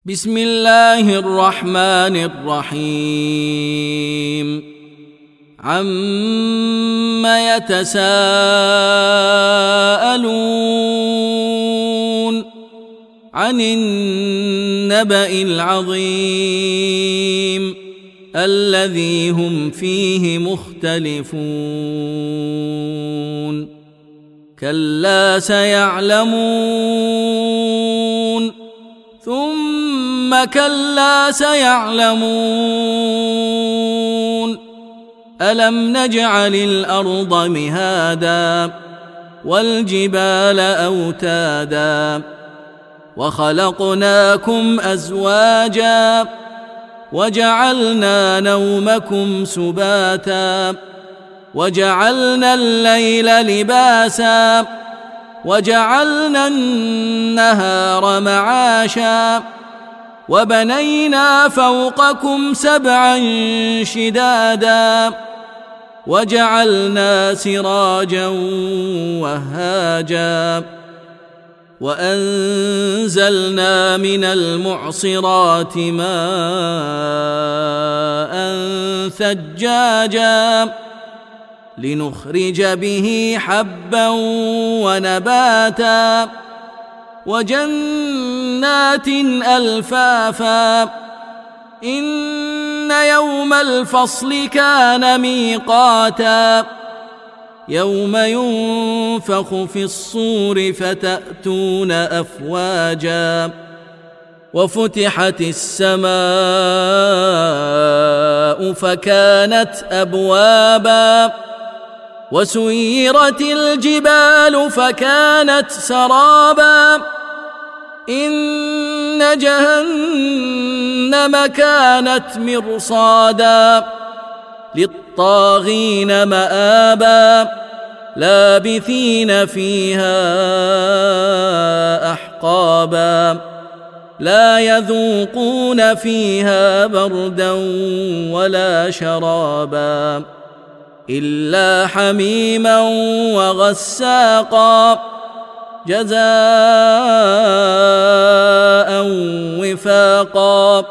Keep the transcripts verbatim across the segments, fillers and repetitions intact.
بسم الله الرحمن الرحيم عَمَّ يتساءلون عن النبأ العظيم الذي هم فيه مختلفون كلا سيعلمون ثم كلا سيعلمون ألم نجعل الأرض مهادا والجبال أوتادا وخلقناكم أزواجا وجعلنا نومكم سباتا وجعلنا الليل لباسا وجعلنا النهار معاشا وبنينا فوقكم سبعا شدادا وجعلنا سراجا وهاجا وأنزلنا من المعصرات ماء ثجاجا لنخرج به حبا ونباتا وجنات ألفافا إن يوم الفصل كان ميقاتا يوم ينفخ في الصور فتأتون أفواجا وفتحت السماء فكانت أبوابا وسيرت الجبال فكانت سرابا إن جهنم كانت مرصادا للطاغين مآبا لابثين فيها أحقابا لا يذوقون فيها بردا ولا شرابا إلا حميما وغساقا جزاء وفاقا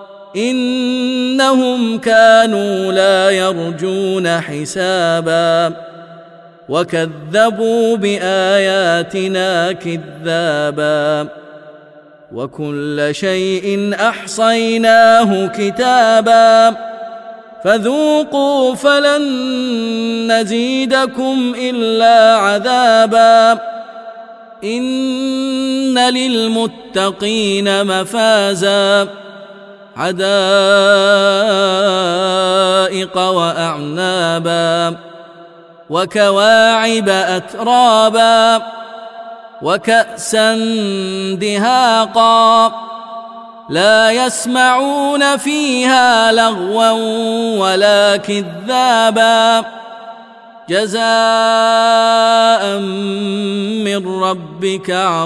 إنهم كانوا لا يرجون حسابا وكذبوا بآياتنا كذابا وكل شيء أحصيناه كتابا فذوقوا فلن نزيدكم إلا عذابا إن للمتقين مفازا حدائق وأعنابا وكواعب أترابا وكأسا دهاقا لا يسمعون فيها لغوا ولا كذابا جزاء من ربك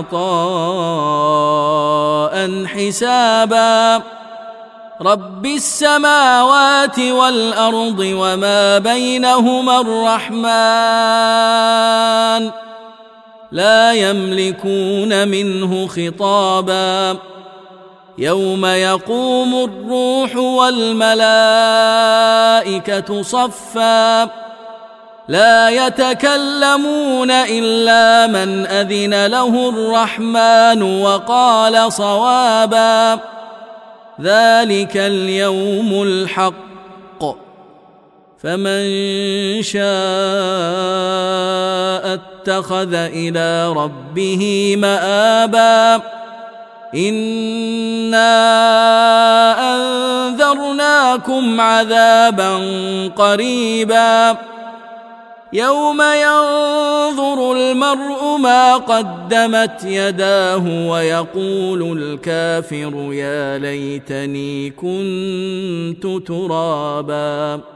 عطاء حسابا رب السماوات والأرض وما بينهما الرحمن لا يملكون منه خطابا يوم يقوم الروح والملائكة صفا لا يتكلمون إلا من أذن له الرحمن وقال صوابا ذلك اليوم الحق فمن شاء اتخذ إلى ربه مآبا إنا أنذرناكم عذابا قريبا يوم ينظر المرء ما قدمت يداه ويقول الكافر يا ليتني كنت ترابا.